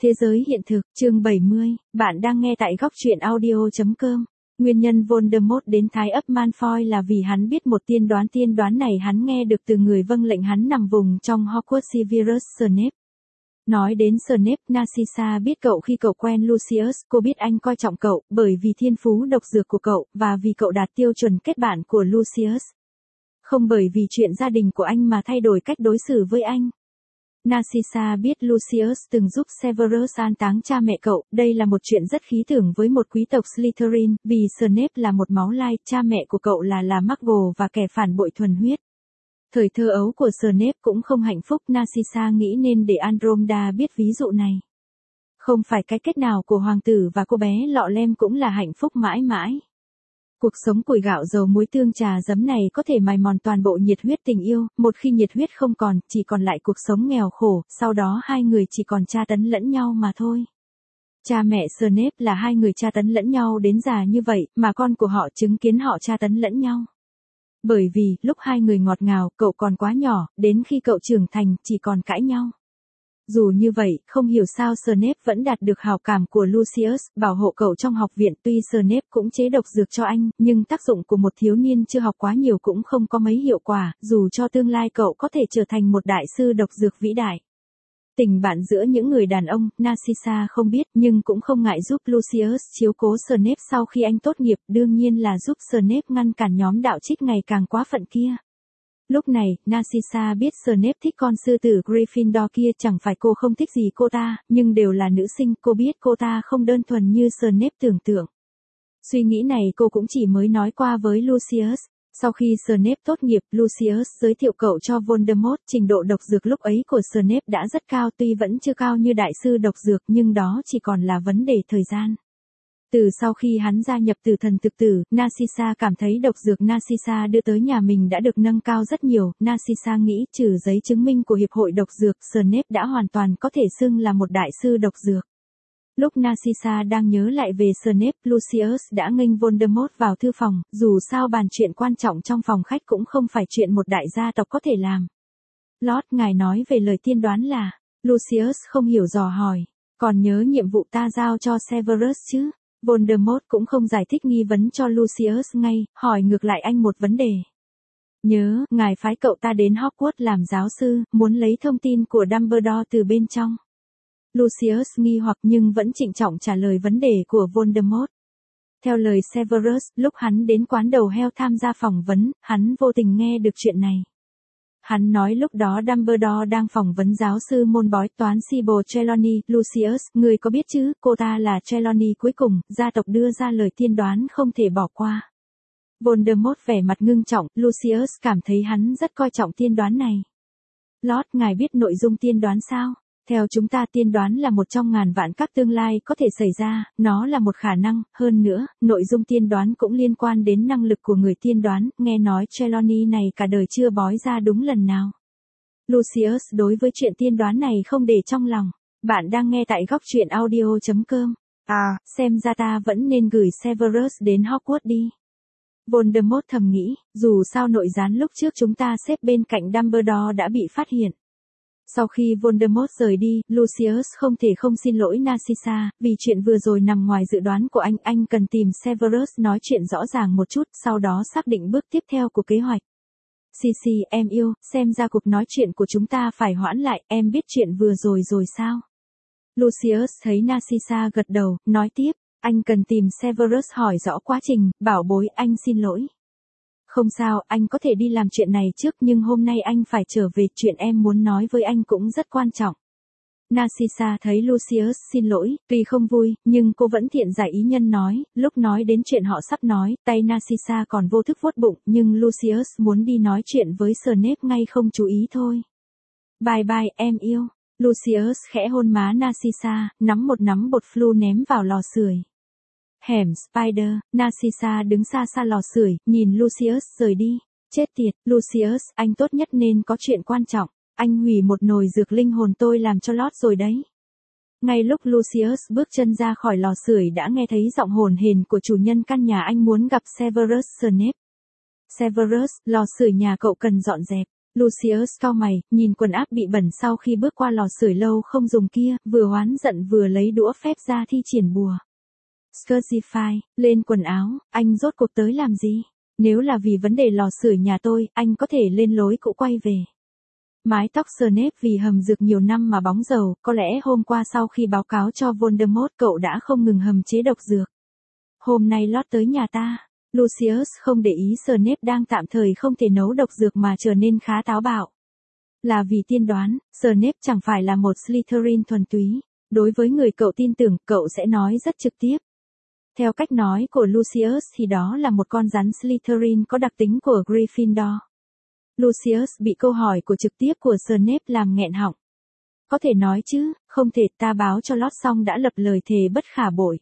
Thế giới hiện thực, chương 70, bạn đang nghe tại góc truyện audio.com. Nguyên nhân Voldemort đến Thái ấp Malfoy là vì hắn biết một tiên đoán này hắn nghe được từ người vâng lệnh hắn nằm vùng trong Hogwarts Severus Snape. Nói đến Snape, Narcissa biết cậu khi cậu quen Lucius, cô biết anh coi trọng cậu, bởi vì thiên phú độc dược của cậu, và vì cậu đạt tiêu chuẩn kết bạn của Lucius. Không bởi vì chuyện gia đình của anh mà thay đổi cách đối xử với anh. Narcissa biết Lucius từng giúp Severus an táng cha mẹ cậu, đây là một chuyện rất khí tưởng với một quý tộc Slytherin, vì Snape là một máu lai, cha mẹ của cậu là Muggle và kẻ phản bội thuần huyết. Thời thơ ấu của Snape cũng không hạnh phúc, Narcissa nghĩ nên để Andromeda biết ví dụ này. Không phải cái kết nào của hoàng tử và cô bé lọ lem cũng là hạnh phúc mãi mãi. Cuộc sống củi gạo dầu muối tương trà giấm này có thể mài mòn toàn bộ nhiệt huyết tình yêu, một khi nhiệt huyết không còn, chỉ còn lại cuộc sống nghèo khổ, sau đó hai người chỉ còn tra tấn lẫn nhau mà thôi. Cha mẹ Snape là hai người tra tấn lẫn nhau đến già như vậy, mà con của họ chứng kiến họ tra tấn lẫn nhau. Bởi vì, lúc hai người ngọt ngào, cậu còn quá nhỏ, đến khi cậu trưởng thành, chỉ còn cãi nhau. Dù như vậy, không hiểu sao Snape vẫn đạt được hào cảm của Lucius, bảo hộ cậu trong học viện. Tuy Snape cũng chế độc dược cho anh, nhưng tác dụng của một thiếu niên chưa học quá nhiều cũng không có mấy hiệu quả, dù cho tương lai cậu có thể trở thành một đại sư độc dược vĩ đại. Tình bạn giữa những người đàn ông, Narcissa không biết, nhưng cũng không ngại giúp Lucius chiếu cố Snape sau khi anh tốt nghiệp, đương nhiên là giúp Snape ngăn cản nhóm đạo trích ngày càng quá phận kia. Lúc này, Narcissa biết Snape thích con sư tử Gryffindor kia, chẳng phải cô không thích gì cô ta, nhưng đều là nữ sinh, cô biết cô ta không đơn thuần như Snape tưởng tượng. Suy nghĩ này cô cũng chỉ mới nói qua với Lucius. Sau khi Snape tốt nghiệp, Lucius giới thiệu cậu cho Voldemort, trình độ độc dược lúc ấy của Snape đã rất cao, tuy vẫn chưa cao như đại sư độc dược, nhưng đó chỉ còn là vấn đề thời gian. Từ sau khi hắn gia nhập Tử Thần Thực Tử, Narcissa cảm thấy độc dược Narcissa đưa tới nhà mình đã được nâng cao rất nhiều. Narcissa nghĩ trừ giấy chứng minh của Hiệp hội Độc Dược, Snape đã hoàn toàn có thể xưng là một đại sư độc dược. Lúc Narcissa đang nhớ lại về Snape, Lucius đã nghênh Voldemort vào thư phòng, dù sao bàn chuyện quan trọng trong phòng khách cũng không phải chuyện một đại gia tộc có thể làm. Lord, ngài nói về lời tiên đoán là, Lucius không hiểu dò hỏi, còn nhớ nhiệm vụ ta giao cho Severus chứ? Voldemort cũng không giải thích nghi vấn cho Lucius ngay, hỏi ngược lại anh một vấn đề. Nhớ, ngài phái cậu ta đến Hogwarts làm giáo sư, muốn lấy thông tin của Dumbledore từ bên trong. Lucius nghi hoặc nhưng vẫn trịnh trọng trả lời vấn đề của Voldemort. Theo lời Severus, lúc hắn đến quán đầu heo tham gia phỏng vấn, hắn vô tình nghe được chuyện này. Hắn nói lúc đó Dumbledore đang phỏng vấn giáo sư môn bói toán Sybil Trelawney. Lucius, người có biết chứ, cô ta là Trelawney cuối cùng, gia tộc đưa ra lời tiên đoán không thể bỏ qua. Voldemort vẻ mặt ngưng trọng, Lucius cảm thấy hắn rất coi trọng tiên đoán này. Lord, ngài biết nội dung tiên đoán sao? Theo chúng ta tiên đoán là một trong ngàn vạn các tương lai có thể xảy ra, nó là một khả năng, hơn nữa, nội dung tiên đoán cũng liên quan đến năng lực của người tiên đoán, nghe nói Trelawney này cả đời chưa bói ra đúng lần nào. Lucius đối với chuyện tiên đoán này không để trong lòng. Bạn đang nghe tại góc truyện audio.com. Xem ra ta vẫn nên gửi Severus đến Hogwarts đi. Voldemort thầm nghĩ, dù sao nội gián lúc trước chúng ta xếp bên cạnh Dumbledore đã bị phát hiện. Sau khi Voldemort rời đi, Lucius không thể không xin lỗi Narcissa, vì chuyện vừa rồi nằm ngoài dự đoán của anh cần tìm Severus nói chuyện rõ ràng một chút, sau đó xác định bước tiếp theo của kế hoạch. Sisi, em yêu, xem ra cuộc nói chuyện của chúng ta phải hoãn lại, em biết chuyện vừa rồi sao? Lucius thấy Narcissa gật đầu, nói tiếp, anh cần tìm Severus hỏi rõ quá trình, bảo bối, anh xin lỗi. Không sao, anh có thể đi làm chuyện này trước, nhưng hôm nay anh phải trở về, chuyện em muốn nói với anh cũng rất quan trọng. Narcissa thấy Lucius xin lỗi, tuy không vui, nhưng cô vẫn thiện giải ý nhân nói, lúc nói đến chuyện họ sắp nói, tay Narcissa còn vô thức vuốt bụng, nhưng Lucius muốn đi nói chuyện với Snape ngay không chú ý thôi. Bye bye, em yêu. Lucius khẽ hôn má Narcissa, nắm một nắm bột flu ném vào lò sưởi. Hẻm Spider, Narcissa đứng xa xa lò sưởi, nhìn Lucius rời đi. Chết tiệt, Lucius, anh tốt nhất nên có chuyện quan trọng. Anh hủy một nồi dược linh hồn tôi làm cho lót rồi đấy. Ngay lúc Lucius bước chân ra khỏi lò sưởi đã nghe thấy giọng hồn hển của chủ nhân căn nhà anh muốn gặp Severus Snape. Severus, lò sưởi nhà cậu cần dọn dẹp. Lucius cau mày, nhìn quần áo bị bẩn sau khi bước qua lò sưởi lâu không dùng kia, vừa oán giận vừa lấy đũa phép ra thi triển bùa. Scursify, lên quần áo, anh rốt cuộc tới làm gì? Nếu là vì vấn đề lò sưởi nhà tôi, anh có thể lên lối cũ quay về. Mái tóc Snape vì hầm dược nhiều năm mà bóng dầu, có lẽ hôm qua sau khi báo cáo cho Voldemort cậu đã không ngừng hầm chế độc dược. Hôm nay lót tới nhà ta. Lucius không để ý Snape đang tạm thời không thể nấu độc dược mà trở nên khá táo bạo. Là vì tiên đoán, Snape chẳng phải là một Slytherin thuần túy. Đối với người cậu tin tưởng, cậu sẽ nói rất trực tiếp. Theo cách nói của Lucius thì đó là một con rắn Slytherin có đặc tính của Gryffindor. Lucius bị câu hỏi của trực tiếp của Snape làm nghẹn họng. Có thể nói chứ, không thể, ta báo cho lót xong đã lập lời thề bất khả bội.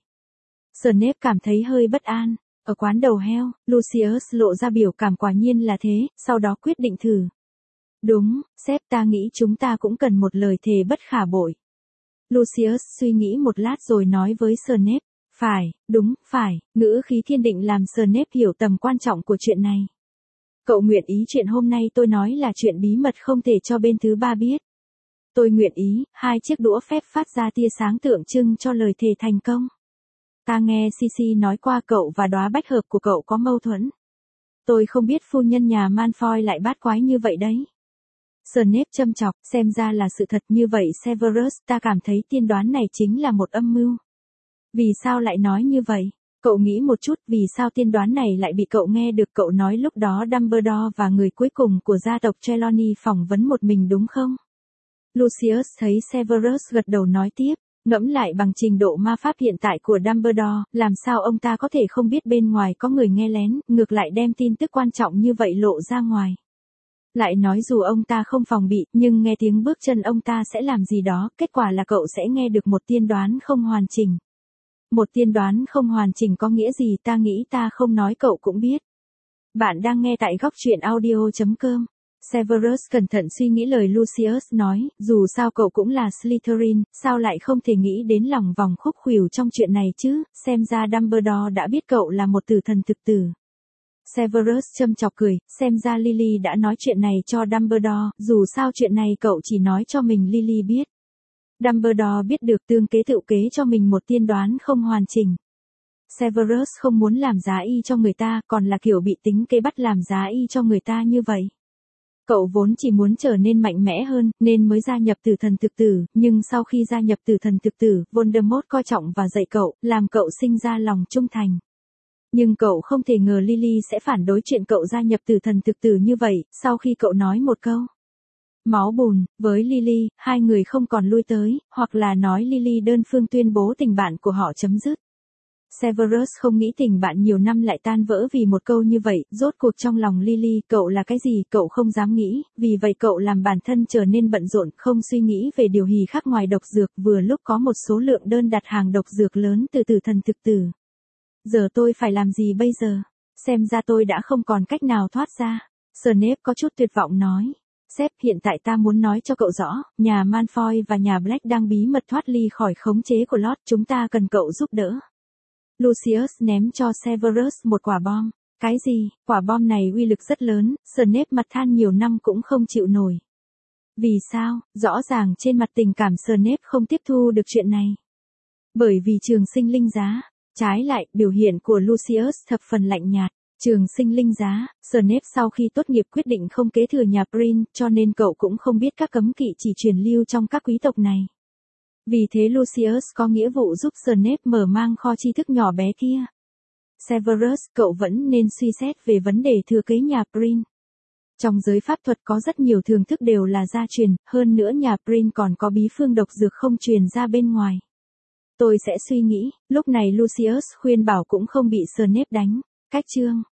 Snape cảm thấy hơi bất an. Ở quán đầu heo, Lucius lộ ra biểu cảm quả nhiên là thế, sau đó quyết định thử. Đúng, sếp, ta nghĩ chúng ta cũng cần một lời thề bất khả bội. Lucius suy nghĩ một lát rồi nói với Snape. Phải, đúng, phải, ngữ khí kiên định làm Snape hiểu tầm quan trọng của chuyện này. Cậu nguyện ý chuyện hôm nay tôi nói là chuyện bí mật không thể cho bên thứ ba biết. Tôi nguyện ý, hai chiếc đũa phép phát ra tia sáng tượng trưng cho lời thề thành công. Ta nghe Sisi nói qua cậu và đóa bách hợp của cậu có mâu thuẫn. Tôi không biết phu nhân nhà Malfoy lại bát quái như vậy đấy. Snape châm chọc, xem ra là sự thật như vậy Severus, ta cảm thấy tiên đoán này chính là một âm mưu. Vì sao lại nói như vậy? Cậu nghĩ một chút, vì sao tiên đoán này lại bị cậu nghe được? Cậu nói lúc đó Dumbledore và người cuối cùng của gia tộc Trelawney phỏng vấn một mình đúng không? Lucius thấy Severus gật đầu nói tiếp, ngẫm lại bằng trình độ ma pháp hiện tại của Dumbledore, làm sao ông ta có thể không biết bên ngoài có người nghe lén, ngược lại đem tin tức quan trọng như vậy lộ ra ngoài. Lại nói dù ông ta không phòng bị, nhưng nghe tiếng bước chân ông ta sẽ làm gì đó, kết quả là cậu sẽ nghe được một tiên đoán không hoàn chỉnh. Một tiên đoán không hoàn chỉnh có nghĩa gì ta nghĩ ta không nói cậu cũng biết. Bạn đang nghe tại góc truyện audio.com. Severus cẩn thận suy nghĩ lời Lucius nói, dù sao cậu cũng là Slytherin, sao lại không thể nghĩ đến lòng vòng khúc khuỷu trong chuyện này chứ, xem ra Dumbledore đã biết cậu là một tử thần thực tử. Severus châm chọc cười, xem ra Lily đã nói chuyện này cho Dumbledore, dù sao chuyện này cậu chỉ nói cho mình Lily biết. Dumbledore biết được tương kế tự kế cho mình một tiên đoán không hoàn chỉnh. Severus không muốn làm giá y cho người ta, còn là kiểu bị tính kế bắt làm giá y cho người ta như vậy. Cậu vốn chỉ muốn trở nên mạnh mẽ hơn, nên mới gia nhập tử thần thực tử, nhưng sau khi gia nhập tử thần thực tử, Voldemort coi trọng và dạy cậu, làm cậu sinh ra lòng trung thành. Nhưng cậu không thể ngờ Lily sẽ phản đối chuyện cậu gia nhập tử thần thực tử như vậy, sau khi cậu nói một câu. Máu bùn, với Lily, hai người không còn lui tới, hoặc là nói Lily đơn phương tuyên bố tình bạn của họ chấm dứt. Severus không nghĩ tình bạn nhiều năm lại tan vỡ vì một câu như vậy, rốt cuộc trong lòng Lily, cậu là cái gì, cậu không dám nghĩ, vì vậy cậu làm bản thân trở nên bận rộn, không suy nghĩ về điều gì khác ngoài độc dược, vừa lúc có một số lượng đơn đặt hàng độc dược lớn từ tử thần thực tử. Giờ tôi phải làm gì bây giờ? Xem ra tôi đã không còn cách nào thoát ra. Snape có chút tuyệt vọng nói. Sếp, hiện tại ta muốn nói cho cậu rõ, nhà Malfoy và nhà Black đang bí mật thoát ly khỏi khống chế của Lord, chúng ta cần cậu giúp đỡ. Lucius ném cho Severus một quả bom. Cái gì? Quả bom này uy lực rất lớn, Snape mặt than nhiều năm cũng không chịu nổi. Vì sao? Rõ ràng trên mặt tình cảm Snape không tiếp thu được chuyện này. Bởi vì trường sinh linh giá. Trái lại, biểu hiện của Lucius thập phần lạnh nhạt. Trường sinh linh giá, Snape sau khi tốt nghiệp quyết định không kế thừa nhà Prin, cho nên cậu cũng không biết các cấm kỵ chỉ truyền lưu trong các quý tộc này. Vì thế Lucius có nghĩa vụ giúp Snape mở mang kho tri thức nhỏ bé kia. Severus, cậu vẫn nên suy xét về vấn đề thừa kế nhà Prin. Trong giới pháp thuật có rất nhiều thưởng thức đều là gia truyền, hơn nữa nhà Prin còn có bí phương độc dược không truyền ra bên ngoài. Tôi sẽ suy nghĩ, lúc này Lucius khuyên bảo cũng không bị Snape đánh. Cách chương